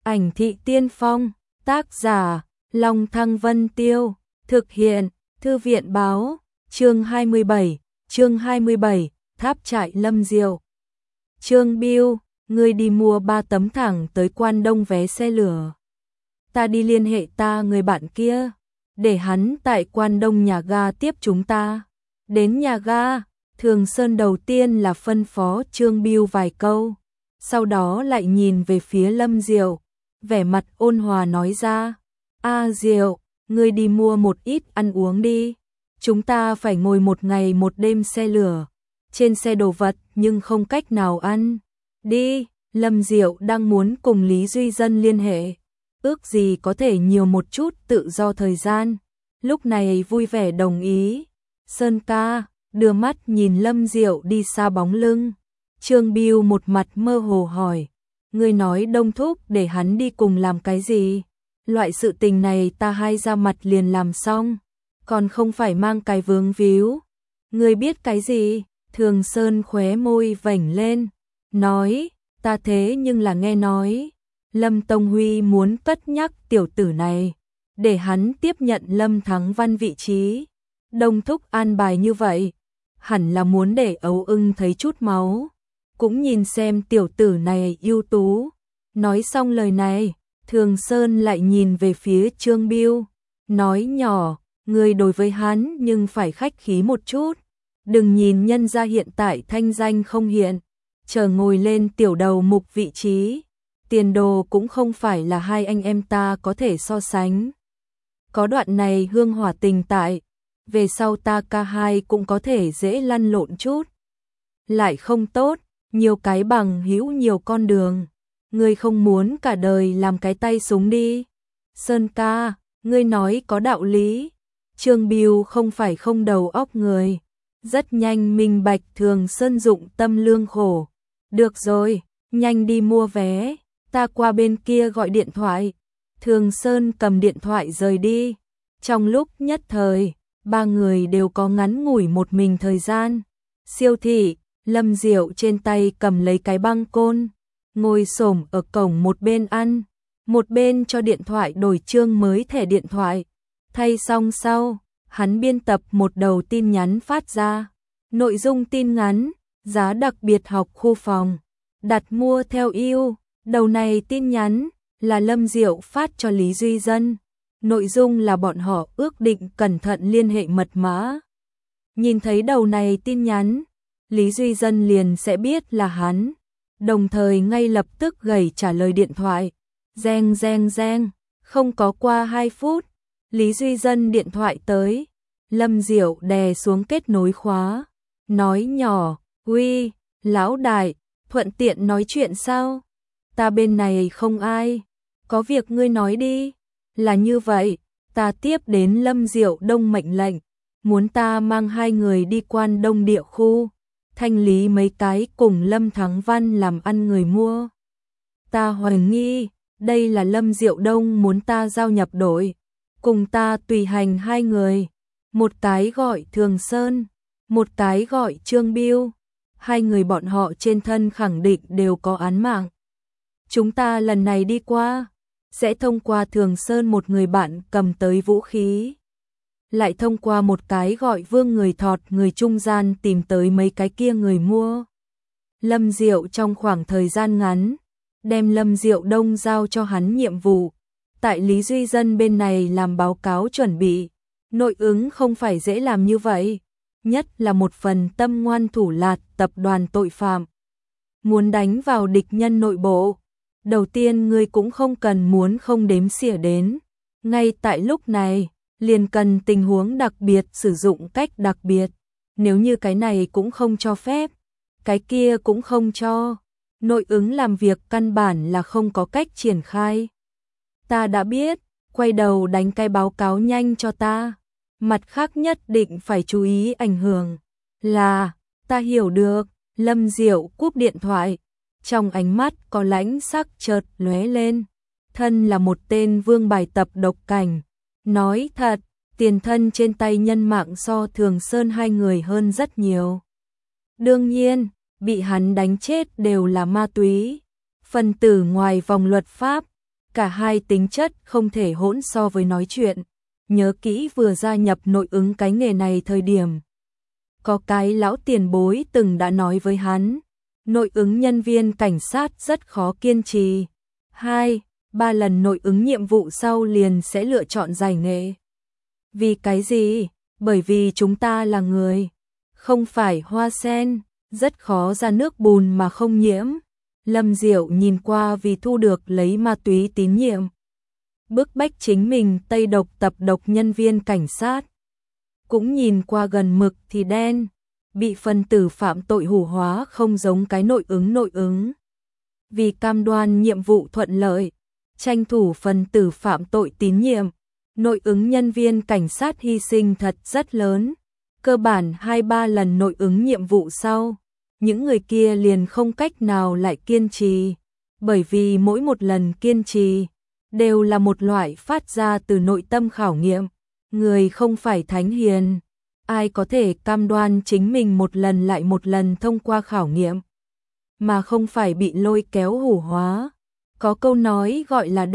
Ảnh thị tiên phong, tác giả, Long Thăng Vân Tiêu, thực hiện, Thư viện báo, chương 27, Tháp trại Lâm Diệu. Trương Biêu, ngươi đi mua 3 tấm thẳng tới Quan Đông vé xe lửa. Ta đi liên hệ người bạn kia, để hắn tại Quan Đông nhà ga tiếp chúng ta. Đến nhà ga, Thường Sơn đầu tiên là phân phó Trương Biêu vài câu, sau đó lại nhìn về phía Lâm Diệu, vẻ mặt ôn hòa nói ra: "A Diệu, ngươi đi mua một ít ăn uống đi. Chúng ta phải ngồi 1 ngày 1 đêm xe lửa, trên xe đồ vật nhưng không cách nào ăn. Đi." Lâm Diệu đang muốn cùng Lý Duy Dân liên hệ, ước gì có thể nhiều một chút tự do thời gian, lúc này vui vẻ đồng ý. Sơn ca, đưa mắt nhìn Lâm Diệu đi xa bóng lưng. Trương Biêu một mặt mơ hồ hỏi: "Ngươi nói Đông thúc để hắn đi cùng làm cái gì? Loại sự tình này ta hai ra mặt liền làm xong, còn không phải mang cái vướng víu. Ngươi biết cái gì?" Thường Sơn khóe môi vểnh lên, nói: "Ta thế nhưng là nghe nói Lâm Tông Huy muốn cất nhắc tiểu tử này, để hắn tiếp nhận Lâm Thắng Văn vị trí. Đông thúc an bài như vậy, hẳn là muốn để Ấu Ưng thấy chút máu, cũng nhìn xem tiểu tử này ưu tú." Nói xong lời này, Thường Sơn lại nhìn về phía Trương Biêu, nói nhỏ: "Ngươi đối với hắn nhưng phải khách khí một chút, đừng nhìn nhân gia hiện tại thanh danh không hiện, chờ ngồi lên tiểu đầu mục vị trí, tiền đồ cũng không phải là hai anh em ta có thể so sánh. Có đoạn này hương hỏa tình tại, về sau ta ca hai cũng có thể dễ lăn lộn chút. Lại không tốt, nhiều cái bằng hữu nhiều con đường, ngươi không muốn cả đời làm cái tay súng đi." "Sơn ca, ngươi nói có đạo lý." Trương Biêu không phải không đầu óc người, rất nhanh minh bạch Thường Sơn dụng tâm lương khổ. "Được rồi, nhanh đi mua vé, ta qua bên kia gọi điện thoại." Thường Sơn cầm điện thoại rời đi. Trong lúc nhất thời, 3 người đều có ngắn ngủi một mình thời gian. Siêu thị, Lâm Diệu trên tay cầm lấy cái băng côn, ngồi xổm ở cổng, một bên ăn, một bên cho điện thoại đổi chương mới thẻ điện thoại. Thay xong sau, hắn biên tập một đầu tin nhắn phát ra. Nội dung tin ngắn: giá đặc biệt học khu phòng, đặt mua theo ưu. Đầu này tin nhắn là Lâm Diệu phát cho Lý Duy Dân. Nội dung là bọn họ ước định cẩn thận liên hệ mật mã. Nhìn thấy đầu này tin nhắn, Lý Duy Dân liền sẽ biết là hắn, đồng thời ngay lập tức gảy trả lời điện thoại. Reng reng reng, không có qua 2 phút, Lý Duy Dân điện thoại tới. Lâm Diệu đè xuống kết nối khóa, nói nhỏ: "Uy, lão đại, thuận tiện nói chuyện sao? Ta bên này không ai, có việc ngươi nói đi." "Là như vậy, ta tiếp đến Lâm Diệu Đông mệnh lệnh, muốn ta mang 2 người đi Quan Đông địa khu, thanh lý mấy cái cùng Lâm Thắng Văn làm ăn người mua. Ta hoài nghi, đây là Lâm Diệu Đông muốn ta giao nhập đội, cùng ta tùy hành 2 người, một cái gọi Thường Sơn, một cái gọi Trương Biêu. 2 người bọn họ trên thân khẳng định đều có án mạng. Chúng ta lần này đi qua, sẽ thông qua Thường Sơn một người bạn cầm tới vũ khí, lại thông qua một cái gọi Vương người thọt người trung gian tìm tới mấy cái kia người mua." Lâm Diệu trong khoảng thời gian ngắn, đem Lâm Diệu Đông giao cho hắn nhiệm vụ, tại Lý Duy Dân bên này làm báo cáo chuẩn bị. Nội ứng không phải dễ làm như vậy, nhất là một phần tâm ngoan thủ lạt tập đoàn tội phạm. Muốn đánh vào địch nhân nội bộ, đầu tiên ngươi cũng không cần muốn không đếm xỉa đến. Ngay tại lúc này, liền cần tình huống đặc biệt sử dụng cách đặc biệt. Nếu như cái này cũng không cho phép, cái kia cũng không cho, nội ứng làm việc căn bản là không có cách triển khai. Ta đã biết, quay đầu đánh cái báo cáo nhanh cho ta. Mặt khác nhất định phải chú ý ảnh hưởng. Là, ta hiểu được. Lâm Diệu cúp điện thoại, trong ánh mắt có lãnh sắc chợt lóe lên. Thân là một tên vương bài tập độc cảnh, nói thật, tiền thân trên tay nhân mạng so Thường Sơn 2 người hơn rất nhiều. Đương nhiên, bị hắn đánh chết đều là ma túy, phần tử ngoài vòng luật pháp, Cả hai tính chất không thể hỗn so với nói chuyện. Nhớ kỹ vừa gia nhập nội ứng cái nghề này thời điểm. Có cái lão tiền bối từng đã nói với hắn, nội ứng nhân viên cảnh sát rất khó kiên trì. 2-3 lần nội ứng nhiệm vụ sau liền sẽ lựa chọn giải nghệ. Vì cái gì? Bởi vì chúng ta là người, không phải hoa sen, rất khó ra nước bùn mà không nhiễm. Lâm Diệu nhìn qua vì thu được lấy ma túy tín nhiệm, bức bách chính mình tây độc tập độc nhân viên cảnh sát. Cũng nhìn qua gần mực thì đen, bị phân tử phạm tội hủ hóa không giống cái nội ứng. Vì cam đoan nhiệm vụ thuận lợi, tranh thủ phân tử phạm tội tín nhiệm, nội ứng nhân viên cảnh sát hy sinh thật rất lớn. Cơ bản 2-3 lần nội ứng nhiệm vụ sau, những người kia liền không cách nào lại kiên trì, bởi vì mỗi một lần kiên trì đều là một loại phát ra từ nội tâm khảo nghiệm. Người không phải thánh hiền, ai có thể cam đoan chính mình một lần lại một lần thông qua khảo nghiệm, mà không phải bị lôi kéo hủ hóa. Có câu nói gọi là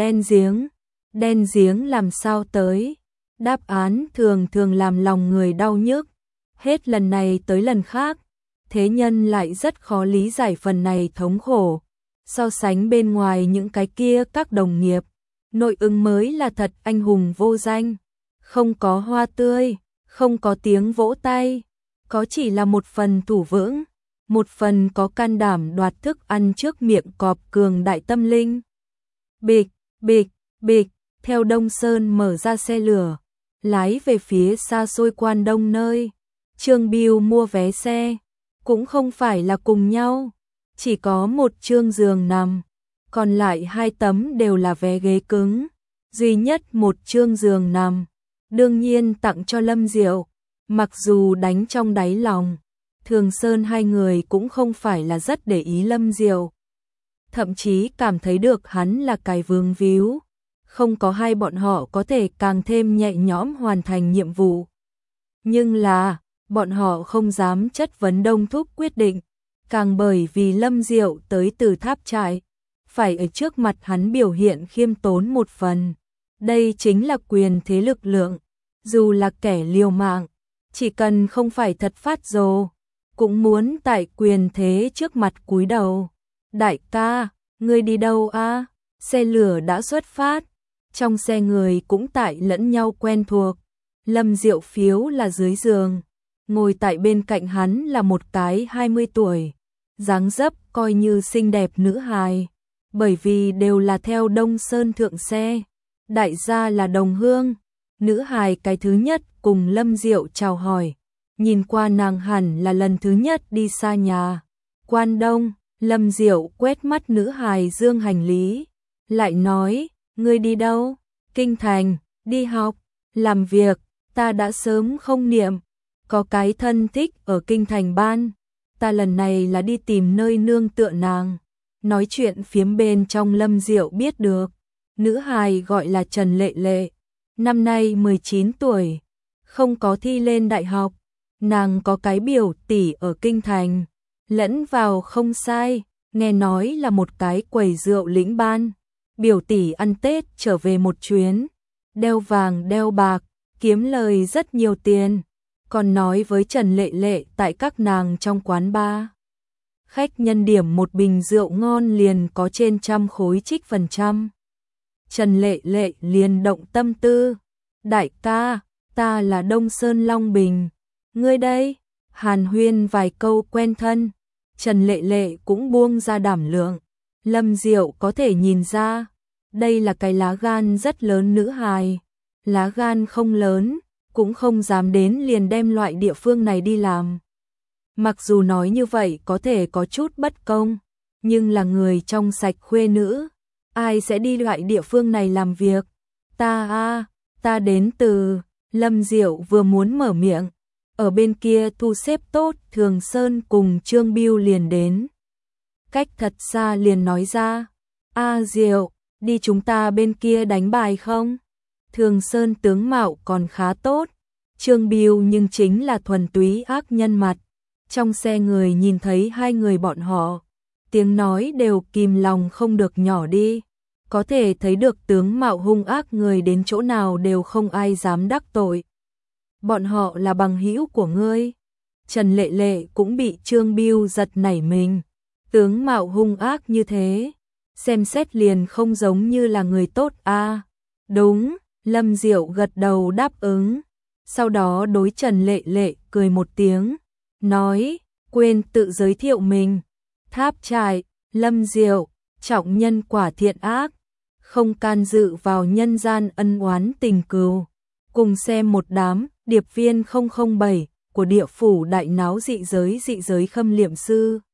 đen giếng làm sao tới, đáp án thường thường làm lòng người đau nhức, hết lần này tới lần khác, thế nhân lại rất khó lý giải phần này thống khổ. So sánh bên ngoài những cái kia các đồng nghiệp, nội ứng mới là thật anh hùng vô danh, không có hoa tươi, không có tiếng vỗ tay, có chỉ là một phần thủ vững, một phần có can đảm đoạt thức ăn trước miệng cọp cường đại tâm linh. Bịch, bịch, bịch, theo Đông Sơn mở ra xe lửa, lái về phía xa xôi Quan Đông nơi Trương Biêu mua vé xe, cũng không phải là cùng nhau, chỉ có một chương giường nằm, còn lại 2 tấm đều là vé ghế cứng, duy nhất một chương giường nằm, đương nhiên tặng cho Lâm Diệu. Mặc dù đánh trong đáy lòng, Thường Sơn hai người cũng không phải là rất để ý Lâm Diệu, thậm chí cảm thấy được hắn là cái vương víu, không có hai bọn họ có thể càng thêm nhẹ nhõm hoàn thành nhiệm vụ. Nhưng là, bọn họ không dám chất vấn Đông Thúc quyết định, càng bởi vì Lâm Diệu tới từ Tháp Trại, phải ở trước mặt hắn biểu hiện khiêm tốn một phần. Đây chính là quyền thế lực lượng, dù là kẻ liều mạng, chỉ cần không phải thật phát rồ, cũng muốn tại quyền thế trước mặt cúi đầu. Đại ca, ngươi đi đâu a? Xe lửa đã xuất phát, trong xe người cũng tại lẫn nhau quen thuộc. Lâm Diệu phiếu là dưới giường, ngồi tại bên cạnh hắn là một cái 20 tuổi, dáng dấp coi như xinh đẹp nữ hài, bởi vì đều là theo Đông Sơn thượng xe, đại gia là đồng hương. Nữ hài cái thứ nhất cùng Lâm Diệu chào hỏi, nhìn qua nàng hẳn là lần thứ nhất đi xa nhà. Quan Đông, Lâm Diệu quét mắt nữ hài dương hành lý, lại nói, ngươi đi đâu? Kinh thành, đi học, làm việc, ta đã sớm không niệm, có cái thân thích ở Kinh thành ban, ta lần này là đi tìm nơi nương tựa nàng. Nói chuyện phiếm bên trong Lâm Diệu biết được, nữ hài gọi là Trần Lệ Lệ, năm nay 19 tuổi, không có thi lên đại học, nàng có cái biểu tỷ ở Kinh thành, lẫn vào không sai, nghe nói là một cái quầy rượu lĩnh ban. Biểu tỷ ăn Tết trở về một chuyến, đeo vàng đeo bạc, kiếm lời rất nhiều tiền, còn nói với Trần Lệ Lệ tại các nàng trong quán bar, khách nhân điểm một bình rượu ngon liền có trên 100 khối trích phần trăm. Trần Lệ Lệ liền động tâm tư, đại ca, ta là Đông Sơn Long Bình, ngươi đây, hàn huyên vài câu quen thân, Trần Lệ Lệ cũng buông ra đảm lượng. Lâm Diệu có thể nhìn ra, đây là cái lá gan rất lớn nữ hài, lá gan không lớn, cũng không dám đến liền đem loại địa phương này đi làm. Mặc dù nói như vậy có thể có chút bất công, nhưng là người trong sạch khuê nữ, ai sẽ đi loại địa phương này làm việc? Ta đến từ, Lâm Diệu vừa muốn mở miệng, ở bên kia thu xếp tốt, Thường Sơn cùng Trương Biêu liền đến. Cách thật xa liền nói ra, Diệu, đi chúng ta bên kia đánh bài không? Thường Sơn tướng mạo còn khá tốt, Trương Biêu nhưng chính là thuần túy ác nhân mặt. Trong xe người nhìn thấy hai người bọn họ, tiếng nói đều kìm lòng không được nhỏ đi. có thể thấy được tướng mạo hung ác người đến chỗ nào đều không ai dám đắc tội. Bọn họ là bằng hữu của ngươi. Trần Lệ Lệ cũng bị Trương Bưu giật nảy mình. Tướng mạo hung ác như thế, xem xét liền không giống như là người tốt a. Đúng, Lâm Diệu gật đầu đáp ứng. Sau đó đối Trần Lệ Lệ cười một tiếng, nói, quên tự giới thiệu mình. Tháp Trại, Lâm Diệu, trọng nhân quả thiện ác, không can dự vào nhân gian ân oán tình cừu. Cùng xem một đám điệp viên 007 của địa phủ đại náo dị giới khâm liệm sư.